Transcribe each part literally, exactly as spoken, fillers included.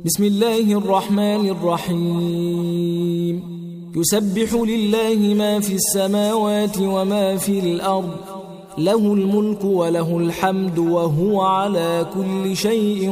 بسم الله الرحمن الرحيم يسبح لله ما في السماوات وما في الأرض له الملك وله الحمد وهو على كل شيء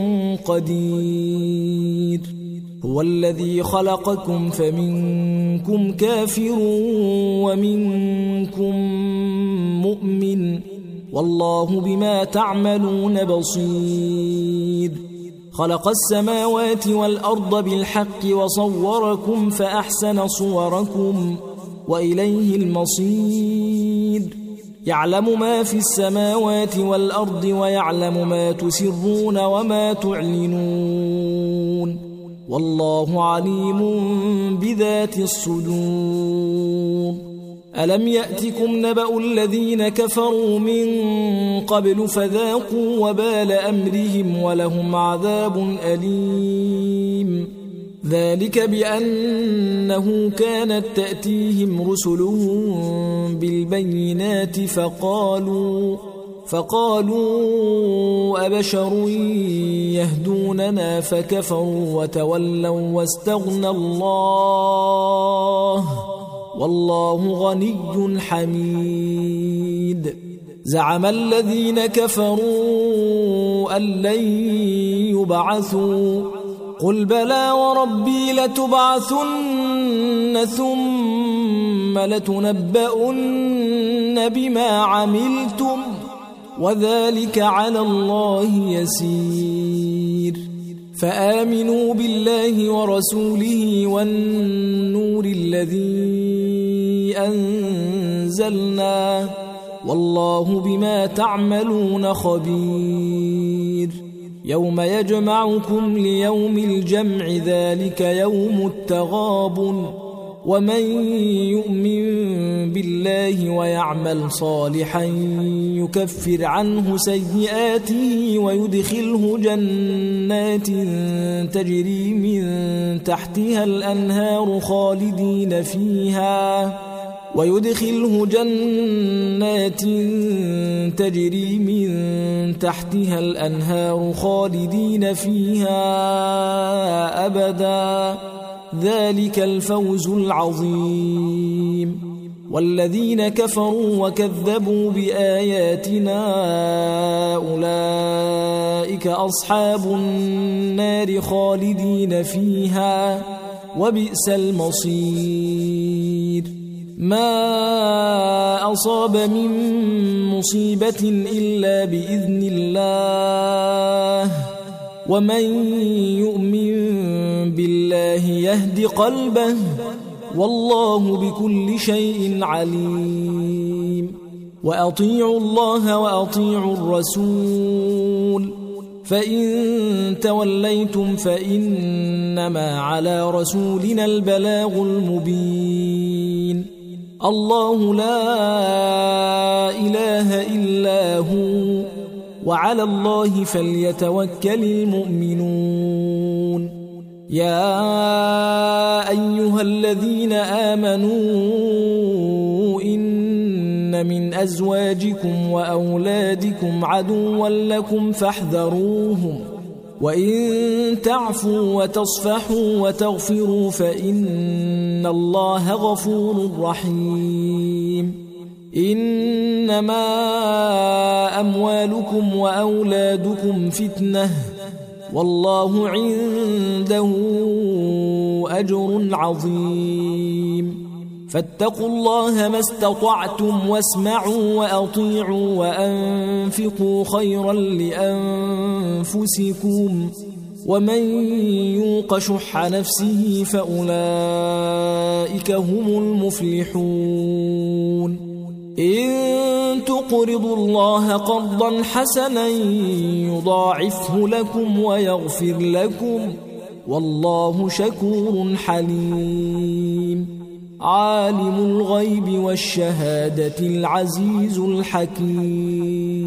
قدير هو الذي خلقكم فمنكم كافر ومنكم مؤمن والله بما تعملون بصير خلق السماوات والأرض بالحق وصوركم فأحسن صوركم وإليه المصير يعلم ما في السماوات والأرض ويعلم ما تسرون وما تعلنون والله عليم بذات الصدور ألم يأتكم نبأ الذين كفروا من قبل فذاقوا وبال أمرهم ولهم عذاب أليم ذلك بأنه كانت تأتيهم رسلهم بالبينات فقالوا فقالوا أبشر يهدوننا فكفروا وتولوا واستغنى الله والله غني حميد زعم الذين كفروا أن لن يبعثوا قل بلى وربي لتبعثن ثم لتنبؤن بما عملتم وذلك على الله يسير فآمنوا بالله ورسوله والنور الذي أنزلنا والله بما تعملون خبير يوم يجمعكم ليوم الجمع ذلك يوم التغابن ومن يؤمن بالله ويعمل صالحا يكفر عنه سيئاته ويدخله جنات تجري من تحتها الأنهار خالدين فيها ويدخله جنات تجري من تحتها الأنهار خالدين فيها أبدا ذلك الفوز العظيم والذين كفروا وكذبوا بآياتنا أولئك أصحاب النار خالدين فيها وبئس المصير ما أصاب من مصيبة إلا بإذن الله ومن يؤمن بالله يهد قلبه والله بكل شيء عليم وأطيعوا الله وأطيعوا الرسول فإن توليتم فإنما على رسولنا البلاغ المبين الله لا إله إلا هو وعلى الله فليتوكل المؤمنون يا أيها الذين آمنوا إن من أزواجكم وأولادكم عدوا لكم فاحذروهم وإن تعفوا وتصفحوا وتغفروا فإن الله غفور رحيم إنما أموالكم وأولادكم فتنة والله عنده أجر عظيم فاتقوا الله ما استطعتم واسمعوا وأطيعوا وأنفقوا خيرا لأنفسكم ومن يوق شح نفسه فأولئك هم المفلحون إن تقرضوا الله قرضا حسنا يضاعفه لكم ويغفر لكم والله شكور حليم عالم الغيب والشهادة العزيز الحكيم